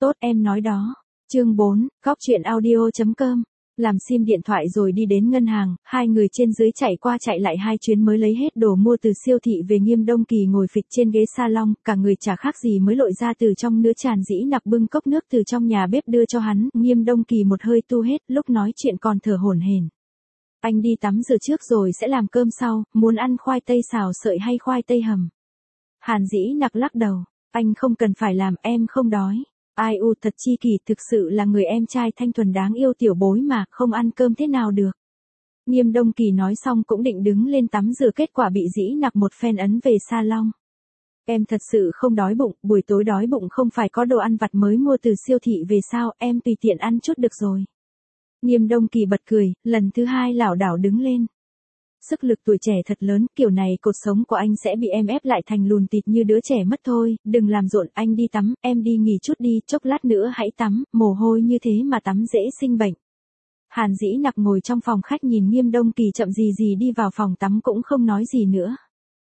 Tốt em nói đó. Chương 4, góc chuyện audio.com. Làm sim điện thoại rồi đi đến ngân hàng, hai người trên dưới chạy qua chạy lại hai chuyến mới lấy hết đồ mua từ siêu thị về. Nghiêm Đông Kỳ ngồi phịch trên ghế salon, cả người chả khác gì mới lội ra từ trong nữa. Tràn Dĩ Nặc bưng cốc nước từ trong nhà bếp đưa cho hắn, Nghiêm Đông Kỳ một hơi tu hết, lúc nói chuyện còn thở hổn hển. Anh đi tắm rửa trước rồi sẽ làm cơm sau, muốn ăn khoai tây xào sợi hay khoai tây hầm? Hàn Dĩ Nặc lắc đầu, anh không cần phải làm, em không đói. Ai u thật chi kỷ, thực sự là người em trai thanh thuần đáng yêu tiểu bối mà, không ăn cơm thế nào được. Nghiêm Đông Kỳ nói xong cũng định đứng lên tắm rửa, kết quả bị Dĩ Nặc một phen ấn về salon. Em thật sự không đói bụng, buổi tối đói bụng không phải có đồ ăn vặt mới mua từ siêu thị về sao, em tùy tiện ăn chút được rồi. Nghiêm Đông Kỳ bật cười, lần thứ hai lảo đảo đứng lên. Sức lực tuổi trẻ thật lớn, kiểu này cột sống của anh sẽ bị em ép lại thành lùn tịt như đứa trẻ mất thôi, đừng làm rộn, anh đi tắm, em đi nghỉ chút đi, chốc lát nữa hãy tắm, mồ hôi như thế mà tắm dễ sinh bệnh. Hàn Dĩ Nặc ngồi trong phòng khách nhìn Nghiêm Đông Kỳ chậm gì gì đi vào phòng tắm cũng không nói gì nữa.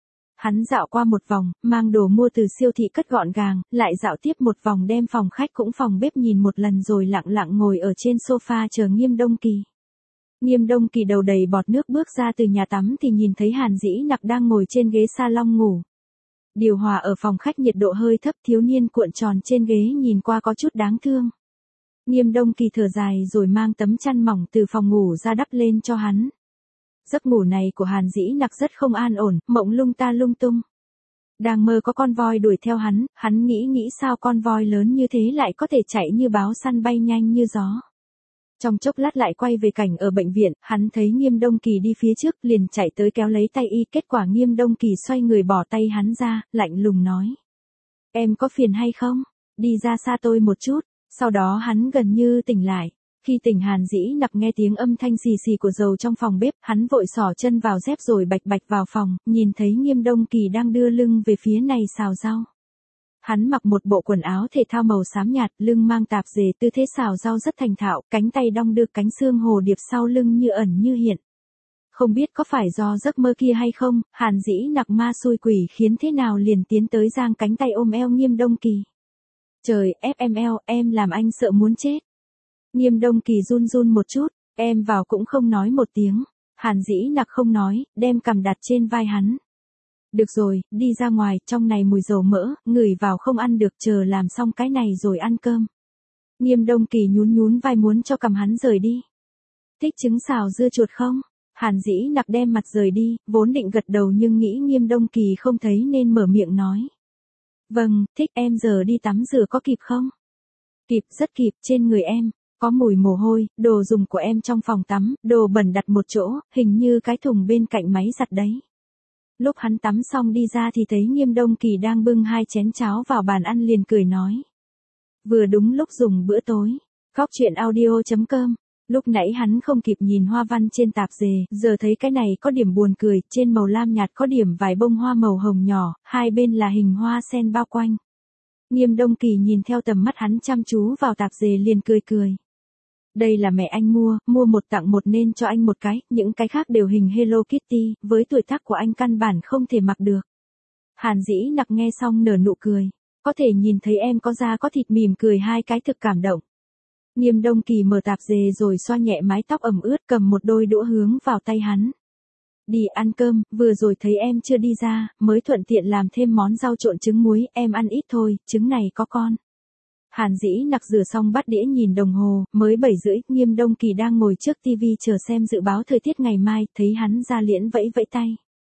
Hắn dạo qua một vòng, mang đồ mua từ siêu thị cất gọn gàng, lại dạo tiếp một vòng đem phòng khách cũng phòng bếp nhìn một lần rồi lặng lặng ngồi ở trên sofa chờ Nghiêm Đông Kỳ. Nghiêm Đông Kỳ đầu đầy bọt nước bước ra từ nhà tắm thì nhìn thấy Hàn Dĩ Nặc đang ngồi trên ghế salon ngủ. Điều hòa ở phòng khách nhiệt độ hơi thấp, thiếu niên cuộn tròn trên ghế nhìn qua có chút đáng thương. Nghiêm Đông Kỳ thở dài rồi mang tấm chăn mỏng từ phòng ngủ ra đắp lên cho hắn. Giấc ngủ này của Hàn Dĩ Nặc rất không an ổn, mộng lung ta lung tung. Đang mơ có con voi đuổi theo hắn nghĩ sao con voi lớn như thế lại có thể chạy như báo săn bay nhanh như gió. Trong chốc lát lại quay về cảnh ở bệnh viện, hắn thấy Nghiêm Đông Kỳ đi phía trước, liền chạy tới kéo lấy tay y, kết quả Nghiêm Đông Kỳ xoay người bỏ tay hắn ra, lạnh lùng nói. Em có phiền hay không? Đi ra xa tôi một chút, sau đó hắn gần như tỉnh lại. Khi tỉnh Hàn Dĩ Nặc nghe tiếng âm thanh xì xì của dầu trong phòng bếp, hắn vội xỏ chân vào dép rồi bạch bạch vào phòng, nhìn thấy Nghiêm Đông Kỳ đang đưa lưng về phía này xào rau. Hắn mặc một bộ quần áo thể thao màu xám nhạt, lưng mang tạp dề, tư thế xào rau rất thành thạo, cánh tay đong đưa, cánh xương hồ điệp sau lưng như ẩn như hiện. Không biết có phải do giấc mơ kia hay không, Hàn Dĩ Nặc ma xui quỷ khiến thế nào liền tiến tới giang cánh tay ôm eo Nghiêm Đông Kỳ. Trời, ép em eo, em làm anh sợ muốn chết. Nghiêm Đông Kỳ run run một chút, em vào cũng không nói một tiếng. Hàn Dĩ Nặc không nói, đem cằm đặt trên vai hắn. Được rồi, đi ra ngoài, trong này mùi dầu mỡ, ngửi vào không ăn được, chờ làm xong cái này rồi ăn cơm. Nghiêm Đông Kỳ nhún vai muốn cho cầm hắn rời đi. Thích trứng xào dưa chuột không? Hàn Dĩ Nặc đem mặt rời đi, vốn định gật đầu nhưng nghĩ Nghiêm Đông Kỳ không thấy nên mở miệng nói. Vâng, thích, em giờ đi tắm rửa có kịp không? Kịp, rất kịp, trên người em có mùi mồ hôi, đồ dùng của em trong phòng tắm, đồ bẩn đặt một chỗ, hình như cái thùng bên cạnh máy giặt đấy. Lúc hắn tắm xong đi ra thì thấy Nghiêm Đông Kỳ đang bưng hai chén cháo vào bàn ăn, liền cười nói. Vừa đúng lúc dùng bữa tối. Góc chuyện audio.com. Lúc nãy hắn không kịp nhìn hoa văn trên tạp dề, giờ thấy cái này có điểm buồn cười, trên màu lam nhạt có điểm vài bông hoa màu hồng nhỏ, hai bên là hình hoa sen bao quanh. Nghiêm Đông Kỳ nhìn theo tầm mắt hắn chăm chú vào tạp dề liền cười. Đây là mẹ anh mua một tặng một nên cho anh một cái, những cái khác đều hình Hello Kitty, với tuổi tác của anh căn bản không thể mặc được. Hàn Dĩ Nặc nghe xong nở nụ cười, có thể nhìn thấy em có da có thịt, mỉm cười hai cái thực cảm động. Nghiêm Đông Kỳ mở tạp dề rồi xoa nhẹ mái tóc ẩm ướt, cầm một đôi đũa hướng vào tay hắn. Đi ăn cơm, vừa rồi thấy em chưa đi ra, mới thuận tiện làm thêm món rau trộn trứng muối, em ăn ít thôi, trứng này có con. Hàn Dĩ Nặc rửa xong bát đĩa nhìn đồng hồ, mới 7:30, Nghiêm Đông Kỳ đang ngồi trước tivi chờ xem dự báo thời tiết ngày mai, thấy hắn ra liễn vẫy vẫy tay.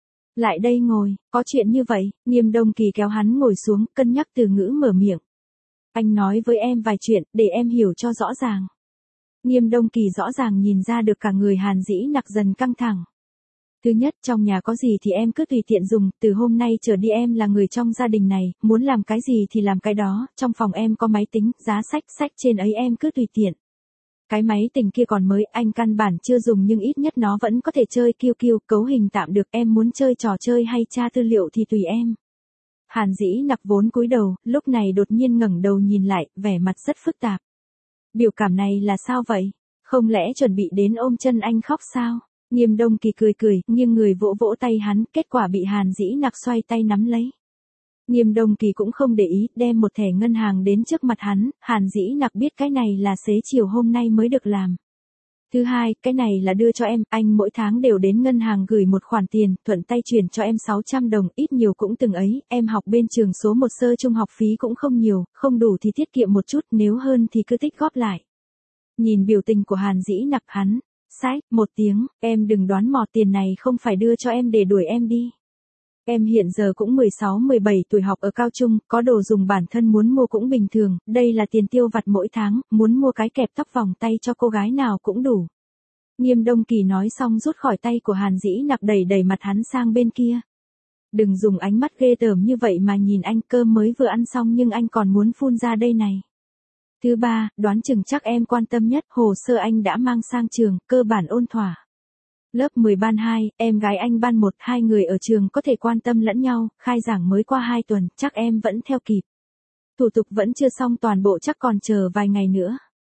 Lại đây ngồi, có chuyện như vậy, Nghiêm Đông Kỳ kéo hắn ngồi xuống, cân nhắc từ ngữ mở miệng. Anh nói với em vài chuyện, để em hiểu cho rõ ràng. Nghiêm Đông Kỳ rõ ràng nhìn ra được cả người Hàn Dĩ Nặc dần căng thẳng. Thứ nhất, trong nhà có gì thì em cứ tùy tiện dùng, từ hôm nay trở đi em là người trong gia đình này, muốn làm cái gì thì làm cái đó, trong phòng em có máy tính, giá sách trên ấy em cứ tùy tiện. Cái máy tính kia còn mới, anh căn bản chưa dùng nhưng ít nhất nó vẫn có thể chơi QQ, cấu hình tạm được, em muốn chơi trò chơi hay tra tư liệu thì tùy em. Hàn Dĩ Nặc vốn cúi đầu, lúc này đột nhiên ngẩng đầu nhìn lại, vẻ mặt rất phức tạp. Biểu cảm này là sao vậy? Không lẽ chuẩn bị đến ôm chân anh khóc sao? Nghiêm Đông Kỳ cười, nghiêng người vỗ vỗ tay hắn, kết quả bị Hàn Dĩ Nặc xoay tay nắm lấy. Nghiêm Đông Kỳ cũng không để ý, đem một thẻ ngân hàng đến trước mặt hắn, Hàn Dĩ Nặc biết cái này là xế chiều hôm nay mới được làm. Thứ hai, cái này là đưa cho em, anh mỗi tháng đều đến ngân hàng gửi một khoản tiền, thuận tay chuyển cho em 600 đồng, ít nhiều cũng từng ấy, em học bên trường số 1 sơ trung học phí cũng không nhiều, không đủ thì tiết kiệm một chút, nếu hơn thì cứ tích góp lại. Nhìn biểu tình của Hàn Dĩ Nặc hắn, sái, một tiếng, em đừng đoán mò, tiền này không phải đưa cho em để đuổi em đi. Em hiện giờ cũng 16-17 tuổi, học ở cao trung, có đồ dùng bản thân muốn mua cũng bình thường, đây là tiền tiêu vặt mỗi tháng, muốn mua cái kẹp tóc vòng tay cho cô gái nào cũng đủ. Nghiêm Đông Kỳ nói xong rút khỏi tay của Hàn Dĩ Nặc, đẩy đẩy mặt hắn sang bên kia. Đừng dùng ánh mắt ghê tởm như vậy mà nhìn anh, cơm mới vừa ăn xong nhưng anh còn muốn phun ra đây này. Thứ ba, đoán chừng chắc em quan tâm nhất, hồ sơ anh đã mang sang trường, cơ bản ôn thỏa. Lớp 10 ban 2, em gái anh ban 1, hai người ở trường có thể quan tâm lẫn nhau, khai giảng mới qua 2 tuần, chắc em vẫn theo kịp. Thủ tục vẫn chưa xong toàn bộ, chắc còn chờ vài ngày nữa.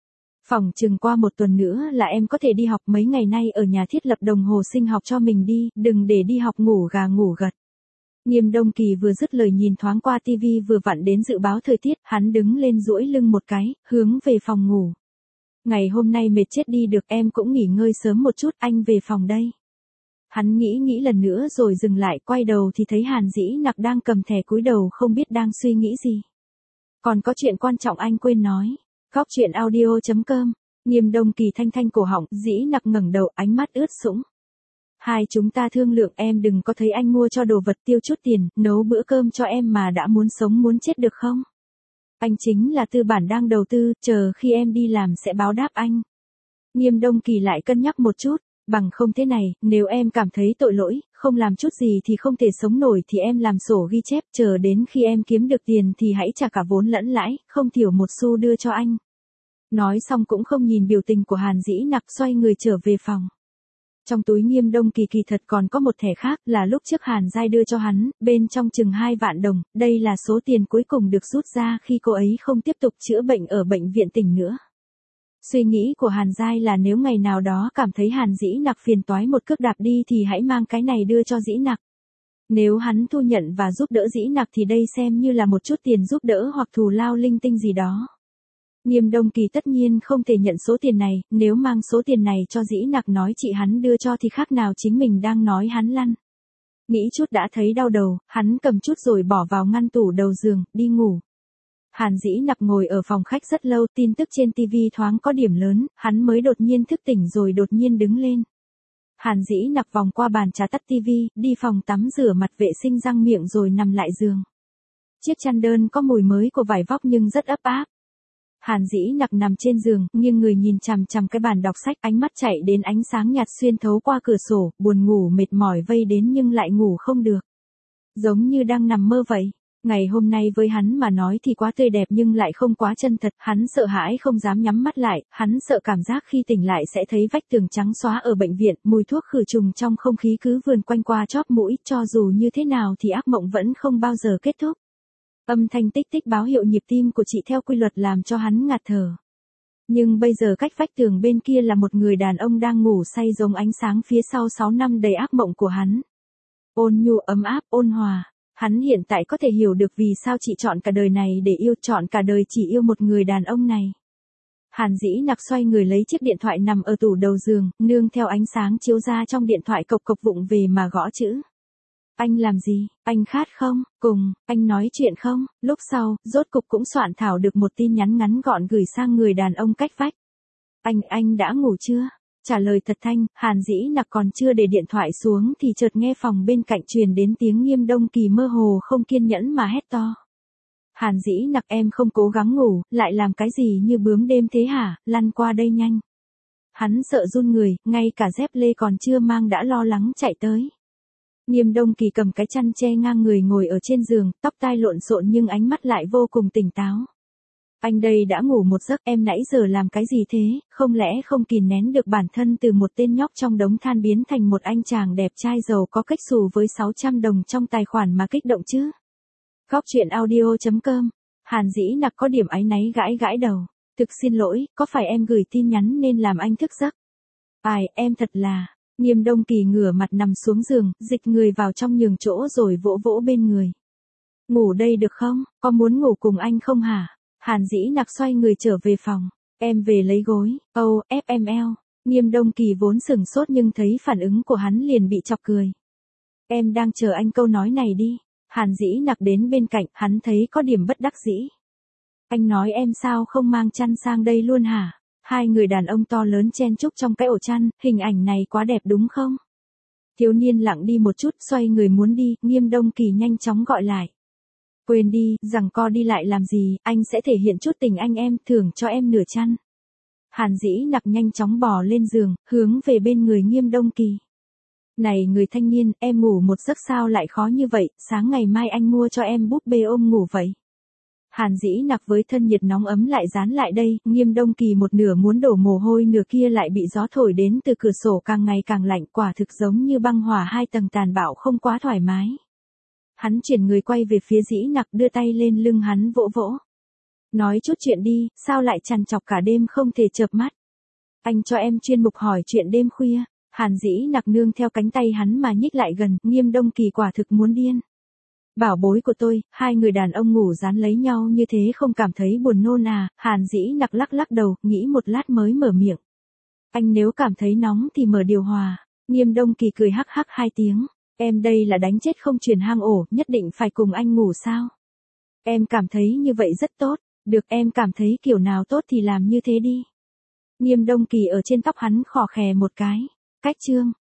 Phỏng chừng qua 1 tuần nữa là em có thể đi học, mấy ngày nay ở nhà thiết lập đồng hồ sinh học cho mình đi, đừng để đi học ngủ gà ngủ gật. Nghiêm Đông Kỳ vừa dứt lời nhìn thoáng qua tivi vừa vặn đến dự báo thời tiết, hắn đứng lên duỗi lưng một cái, hướng về phòng ngủ. Ngày hôm nay mệt chết đi được, em cũng nghỉ ngơi sớm một chút, anh về phòng đây. Hắn nghĩ lần nữa rồi dừng lại, quay đầu thì thấy Hàn Dĩ Nặc đang cầm thẻ cúi đầu không biết đang suy nghĩ gì. Còn có chuyện quan trọng anh quên nói. Góc chuyện audio.com. Nghiêm Đông Kỳ thanh cổ họng, Dĩ Nặc ngẩng đầu, ánh mắt ướt sũng. Hai chúng ta thương lượng, em đừng có thấy anh mua cho đồ vật tiêu chút tiền, nấu bữa cơm cho em mà đã muốn sống muốn chết được không? Anh chính là tư bản đang đầu tư, chờ khi em đi làm sẽ báo đáp anh. Nghiêm Đông Kỳ lại cân nhắc một chút, bằng không thế này, nếu em cảm thấy tội lỗi, không làm chút gì thì không thể sống nổi thì em làm sổ ghi chép, chờ đến khi em kiếm được tiền thì hãy trả cả vốn lẫn lãi, không thiểu một xu đưa cho anh. Nói xong cũng không nhìn biểu tình của Hàn Dĩ Nặc, xoay người trở về phòng. Trong túi Nghiêm Đông Kỳ kỳ thật còn có một thẻ khác, là lúc trước Hàn Giai đưa cho hắn, bên trong chừng 2 vạn đồng, đây là số tiền cuối cùng được rút ra khi cô ấy không tiếp tục chữa bệnh ở bệnh viện tỉnh nữa. Suy nghĩ của Hàn Giai là nếu ngày nào đó cảm thấy Hàn Dĩ Nặc phiền toái một cước đạp đi thì hãy mang cái này đưa cho Dĩ Nặc. Nếu hắn thu nhận và giúp đỡ Dĩ Nặc thì đây xem như là một chút tiền giúp đỡ hoặc thù lao linh tinh gì đó. Nghiêm Đông Kỳ tất nhiên không thể nhận số tiền này, nếu mang số tiền này cho Dĩ Nặc nói chị hắn đưa cho thì khác nào chính mình đang nói hắn lăn. Nghĩ chút đã thấy đau đầu, hắn cầm chút rồi bỏ vào ngăn tủ đầu giường, đi ngủ. Hàn Dĩ Nặc ngồi ở phòng khách rất lâu, tin tức trên TV thoáng có điểm lớn, hắn mới đột nhiên thức tỉnh rồi đột nhiên đứng lên. Hàn Dĩ Nặc vòng qua bàn trà tắt TV, đi phòng tắm rửa mặt vệ sinh răng miệng rồi nằm lại giường. Chiếc chăn đơn có mùi mới của vải vóc nhưng rất ấp áp. Hàn Dĩ Nặc nằm trên giường, nghiêng người nhìn chằm chằm cái bàn đọc sách, ánh mắt chạy đến ánh sáng nhạt xuyên thấu qua cửa sổ, buồn ngủ mệt mỏi vây đến nhưng lại ngủ không được. Giống như đang nằm mơ vậy. Ngày hôm nay với hắn mà nói thì quá tươi đẹp nhưng lại không quá chân thật, hắn sợ hãi không dám nhắm mắt lại, hắn sợ cảm giác khi tỉnh lại sẽ thấy vách tường trắng xóa ở bệnh viện, mùi thuốc khử trùng trong không khí cứ vườn quanh qua chóp mũi, cho dù như thế nào thì ác mộng vẫn không bao giờ kết thúc. Âm thanh tích tích báo hiệu nhịp tim của chị theo quy luật làm cho hắn ngạt thở. Nhưng bây giờ cách vách tường bên kia là một người đàn ông đang ngủ say giống ánh sáng phía sau 6 năm đầy ác mộng của hắn. Ôn nhu ấm áp, ôn hòa. Hắn hiện tại có thể hiểu được vì sao chị chọn cả đời này để yêu, chọn cả đời chỉ yêu một người đàn ông này. Hàn Dĩ Nặc xoay người lấy chiếc điện thoại nằm ở tủ đầu giường, nương theo ánh sáng chiếu ra trong điện thoại cộc cộc vụng về mà gõ chữ. Anh làm gì, anh khát không, cùng, anh nói chuyện không, lúc sau, rốt cục cũng soạn thảo được một tin nhắn ngắn gọn gửi sang người đàn ông cách vách. Anh đã ngủ chưa? Trả lời thật thanh, Hàn Dĩ Nặc còn chưa để điện thoại xuống thì chợt nghe phòng bên cạnh truyền đến tiếng Nghiêm Đông Kỳ mơ hồ không kiên nhẫn mà hét to. Hàn Dĩ Nặc, em không cố gắng ngủ, lại làm cái gì như bướm đêm thế hả, lăn qua đây nhanh. Hắn sợ run người, ngay cả dép lê còn chưa mang đã lo lắng chạy tới. Nghiêm Đông Kỳ cầm cái chăn che ngang người ngồi ở trên giường, tóc tai lộn xộn nhưng ánh mắt lại vô cùng tỉnh táo. Anh đây đã ngủ một giấc, em nãy giờ làm cái gì thế, không lẽ không kìm nén được bản thân từ một tên nhóc trong đống than biến thành một anh chàng đẹp trai giàu có cách xù với 600 đồng trong tài khoản mà kích động chứ? Góc chuyện audio.com. Hàn Dĩ Nặc có điểm áy náy gãi đầu. Thực xin lỗi, có phải em gửi tin nhắn nên làm anh thức giấc? Ai, em thật là... Nghiêm Đông Kỳ ngửa mặt nằm xuống giường, dịch người vào trong nhường chỗ rồi vỗ vỗ bên người. Ngủ đây được không? Có muốn ngủ cùng anh không hả? Hàn Dĩ Nặc xoay người trở về phòng. Em về lấy gối. FML. Nghiêm Đông Kỳ vốn sửng sốt nhưng thấy phản ứng của hắn liền bị chọc cười. Em đang chờ anh câu nói này đi. Hàn Dĩ Nặc đến bên cạnh, hắn thấy có điểm bất đắc dĩ. Anh nói em sao không mang chăn sang đây luôn hả? Hai người đàn ông to lớn chen chúc trong cái ổ chăn, hình ảnh này quá đẹp đúng không? Thiếu niên lặng đi một chút, xoay người muốn đi, Nghiêm Đông Kỳ nhanh chóng gọi lại. Quên đi, giằng co đi lại làm gì, anh sẽ thể hiện chút tình anh em, thưởng cho em nửa chăn. Hàn Dĩ Nặc nhanh chóng bò lên giường, hướng về bên người Nghiêm Đông Kỳ. Này người thanh niên, em ngủ một giấc sao lại khó như vậy, sáng ngày mai anh mua cho em búp bê ôm ngủ vậy. Hàn Dĩ Nặc với thân nhiệt nóng ấm lại dán lại đây, Nghiêm Đông Kỳ một nửa muốn đổ mồ hôi nửa kia lại bị gió thổi đến từ cửa sổ càng ngày càng lạnh, quả thực giống như băng hỏa hai tầng tàn bạo không quá thoải mái. Hắn chuyển người quay về phía Dĩ Nặc đưa tay lên lưng hắn vỗ vỗ. Nói chút chuyện đi, sao lại trằn trọc cả đêm không thể chợp mắt. Anh cho em chuyên mục hỏi chuyện đêm khuya. Hàn Dĩ Nặc nương theo cánh tay hắn mà nhích lại gần, Nghiêm Đông Kỳ quả thực muốn điên. Bảo bối của tôi, hai người đàn ông ngủ dán lấy nhau như thế không cảm thấy buồn nôn à? Hàn Dĩ Nặc lắc lắc đầu, nghĩ một lát mới mở miệng. Anh nếu cảm thấy nóng thì mở điều hòa. Nghiêm Đông Kỳ cười hắc hắc hai tiếng. Em đây là đánh chết không truyền hang ổ, nhất định phải cùng anh ngủ sao? Em cảm thấy như vậy rất tốt. Được, em cảm thấy kiểu nào tốt thì làm như thế đi. Nghiêm Đông Kỳ ở trên tóc hắn khò khè một cái. Cách chương.